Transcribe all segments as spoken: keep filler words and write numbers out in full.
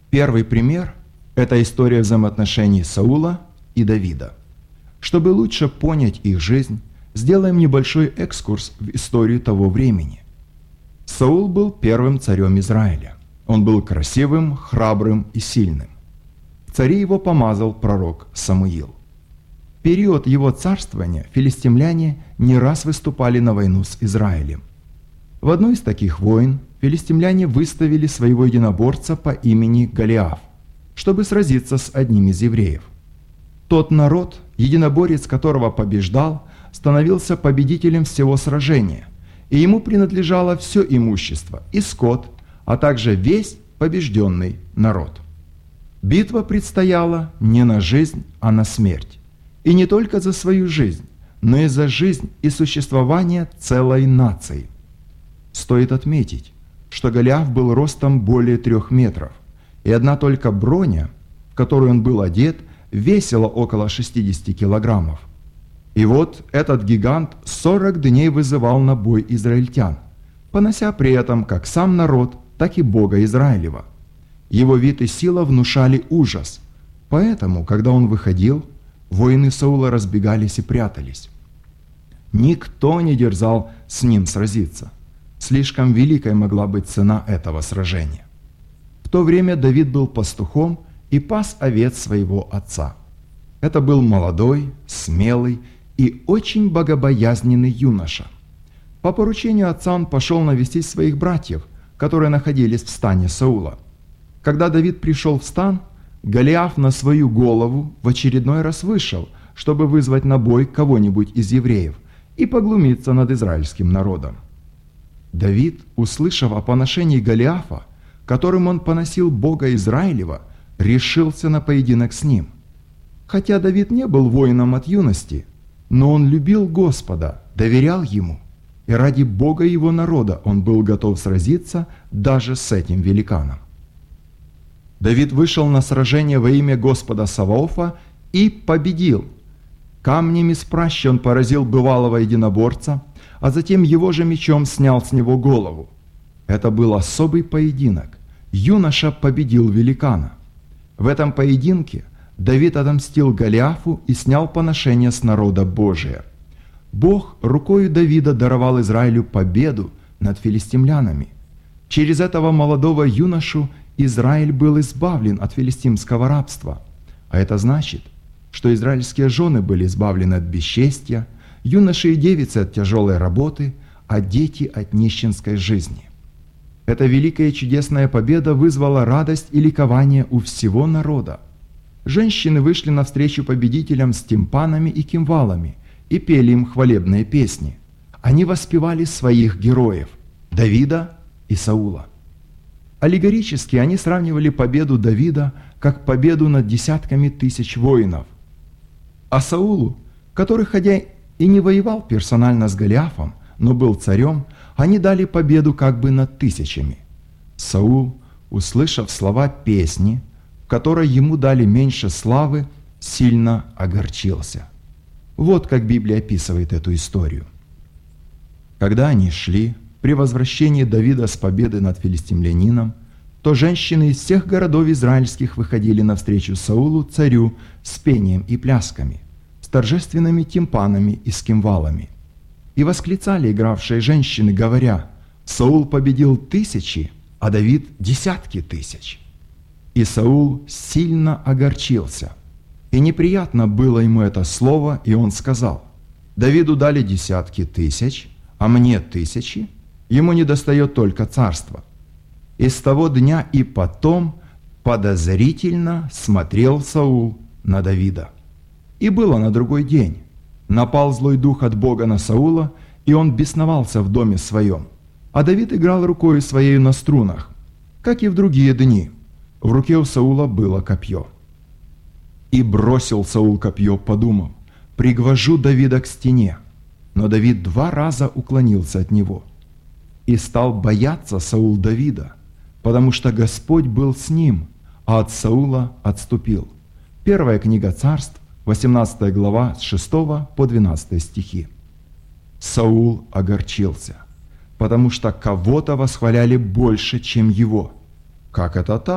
Первый пример – это история взаимоотношений Саула и Давида. Чтобы лучше понять их жизнь, сделаем небольшой экскурс в историю того времени. Саул был первым царем Израиля. Он был красивым, храбрым и сильным. В царе его помазал пророк Самуил. В период его царствования филистимляне не раз выступали на войну с Израилем. В одной из таких войн филистимляне выставили своего единоборца по имени Голиаф, чтобы сразиться с одним из евреев. Тот народ, единоборец которого побеждал, становился победителем всего сражения, и ему принадлежало все имущество и скот, а также весь побежденный народ. Битва предстояла не на жизнь, а на смерть. И не только за свою жизнь, но и за жизнь и существование целой нации. Стоит отметить, что Голиаф был ростом более трех метров, и одна только броня, в которую он был одет, весила около шестидесяти килограммов. И вот этот гигант сорок дней вызывал на бой израильтян, понося при этом как сам народ, так и Бога Израилева. Его вид и сила внушали ужас, поэтому, когда он выходил, воины Саула разбегались и прятались. Никто не дерзал с ним сразиться. Слишком великой могла быть цена этого сражения. В то время Давид был пастухом и пас овец своего отца. Это был молодой, смелый и очень богобоязненный юноша. По поручению отца он пошел навестить своих братьев, которые находились в стане Саула. Когда Давид пришел в стан, Голиаф на свою голову в очередной раз вышел, чтобы вызвать на бой кого-нибудь из евреев и поглумиться над израильским народом. Давид, услышав о поношении Голиафа, которым он поносил Бога Израилева, решился на поединок с ним. Хотя Давид не был воином от юности, но он любил Господа, доверял Ему, и ради Бога и Его народа он был готов сразиться даже с этим великаном. Давид вышел на сражение во имя Господа Саваофа и победил. Камнем из пращи он поразил бывалого единоборца, а затем его же мечом снял с него голову. Это был особый поединок. Юноша победил великана. В этом поединке Давид отомстил Голиафу и снял поношение с народа Божия. Бог рукою Давида даровал Израилю победу над филистимлянами. Через этого молодого юношу Израиль был избавлен от филистимского рабства. А это значит, что израильские жены были избавлены от бесчестья, юноши и девицы от тяжелой работы, а дети от нищенской жизни. Эта великая и чудесная победа вызвала радость и ликование у всего народа. Женщины вышли навстречу победителям с тимпанами и кимвалами и пели им хвалебные песни. Они воспевали своих героев – Давида и Саула. Аллегорически они сравнивали победу Давида как победу над десятками тысяч воинов. А Саулу, который, хотя и не воевал персонально с Голиафом, но был царем, они дали победу как бы над тысячами. Саул, услышав слова песни, в которой ему дали меньше славы, сильно огорчился. Вот как Библия описывает эту историю. Когда они шли при возвращении Давида с победы над филистимлянином, то женщины из всех городов израильских выходили навстречу Саулу, царю, с пением и плясками, с торжественными тимпанами и с кимвалами. И восклицали игравшие женщины, говоря: «Саул победил тысячи, а Давид десятки тысяч». И Саул сильно огорчился. И неприятно было ему это слово, и он сказал: «Давиду дали десятки тысяч, а мне тысячи, ему недостает только царства». И с того дня и потом подозрительно смотрел Саул на Давида. И было на другой день. Напал злой дух от Бога на Саула, и он бесновался в доме своем. А Давид играл рукою своею на струнах, как и в другие дни. В руке у Саула было копье. И бросил Саул копье, подумав: «Пригвожу Давида к стене». Но Давид два раза уклонился от него. И стал бояться Саул Давида, потому что Господь был с ним, а от Саула отступил. Первая книга Царств, восемнадцатая глава, с шестого по двенадцатый стихи. Саул огорчился, потому что кого-то восхваляли больше, чем его. «Как это так?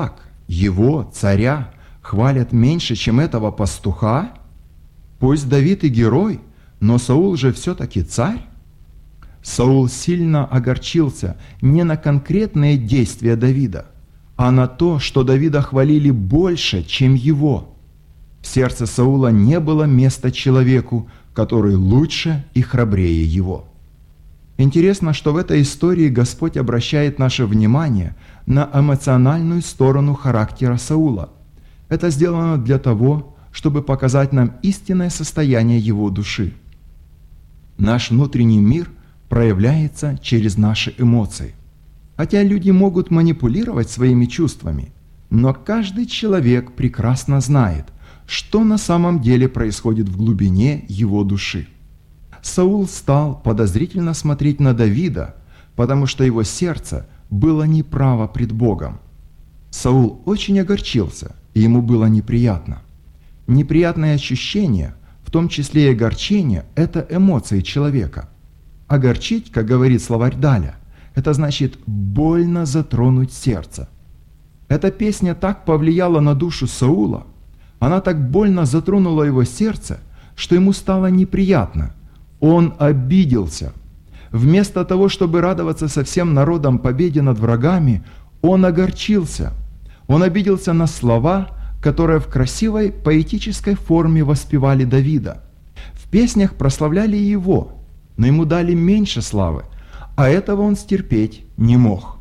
его, царя, хвалят меньше, чем этого пастуха? Пусть Давид и герой, но Саул же все-таки царь. Саул сильно огорчился не на конкретные действия Давида, а на то, что Давида хвалили больше, чем его. В сердце Саула не было места человеку, который лучше и храбрее его. Интересно, что в этой истории Господь обращает наше внимание на эмоциональную сторону характера Саула. Это сделано для того, чтобы показать нам истинное состояние его души. Наш внутренний мир проявляется через наши эмоции. Хотя люди могут манипулировать своими чувствами, но каждый человек прекрасно знает, что на самом деле происходит в глубине его души. Саул стал подозрительно смотреть на Давида, потому что его сердце было неправо пред Богом. Саул очень огорчился, и ему было неприятно. Неприятные ощущения, в том числе и огорчение, это эмоции человека. Огорчить, как говорит словарь Даля, это значит больно затронуть сердце. Эта песня так повлияла на душу Саула, она так больно затронула его сердце, что ему стало неприятно. Он обиделся. Вместо того, чтобы радоваться со всем народом победе над врагами, он огорчился. Он обиделся на слова, которые в красивой поэтической форме воспевали Давида. В песнях прославляли его, но ему дали меньше славы, а этого он стерпеть не мог.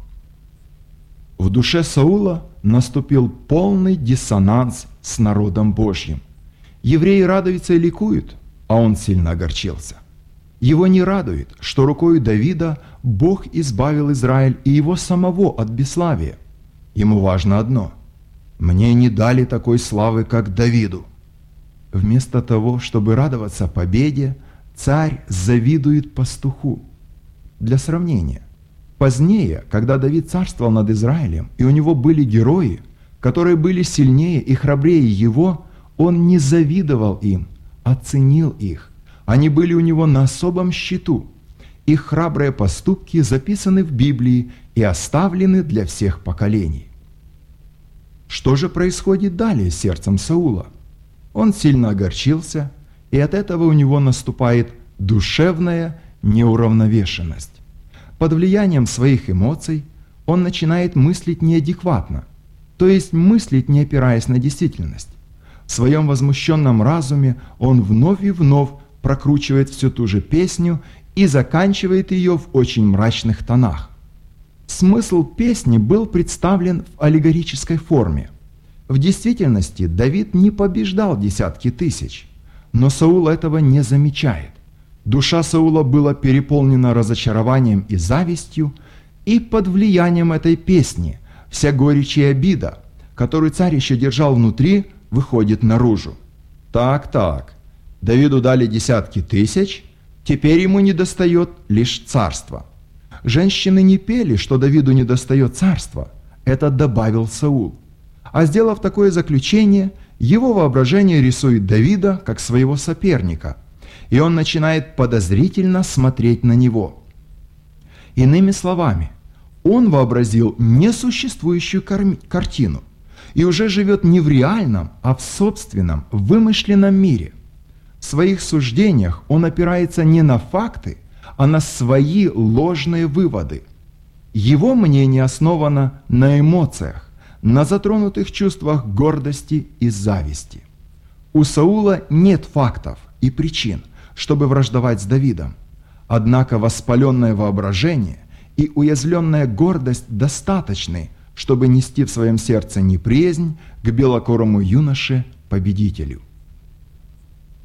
В душе Саула наступил полный диссонанс с народом Божьим. Евреи радуются и ликуют, а он сильно огорчился. Его не радует, что рукою Давида Бог избавил Израиль и его самого от бесславия. Ему важно одно – «Мне не дали такой славы, как Давиду». Вместо того, чтобы радоваться победе, царь завидует пастуху. Для сравнения, позднее, когда Давид царствовал над Израилем, и у него были герои, которые были сильнее и храбрее его, он не завидовал им, а ценил их. Они были у него на особом счету. Их храбрые поступки записаны в Библии и оставлены для всех поколений. Что же происходит далее с сердцем Саула? Он сильно огорчился, и от этого у него наступает душевная неуравновешенность. Под влиянием своих эмоций он начинает мыслить неадекватно, то есть мыслить, не опираясь на действительность. В своем возмущенном разуме он вновь и вновь прокручивает всю ту же песню и заканчивает ее в очень мрачных тонах. Смысл песни был представлен в аллегорической форме. В действительности Давид не побеждал десятки тысяч, но Саул этого не замечает. Душа Саула была переполнена разочарованием и завистью, и под влиянием этой песни вся горечь и обида, которую царь еще держал внутри, выходит наружу. Так-так, Давиду дали десятки тысяч, теперь ему недостает лишь царства. Женщины не пели, что Давиду недостает царства, это добавил Саул. А сделав такое заключение, его воображение рисует Давида как своего соперника, и он начинает подозрительно смотреть на него. Иными словами, он вообразил несуществующую картину и уже живет не в реальном, а в собственном, вымышленном мире. В своих суждениях он опирается не на факты, а на свои ложные выводы. Его мнение основано на эмоциях, на затронутых чувствах гордости и зависти. У Саула нет фактов и причин, чтобы враждовать с Давидом. Однако воспаленное воображение и уязвленная гордость достаточны, чтобы нести в своем сердце неприязнь к белокурому юноше-победителю.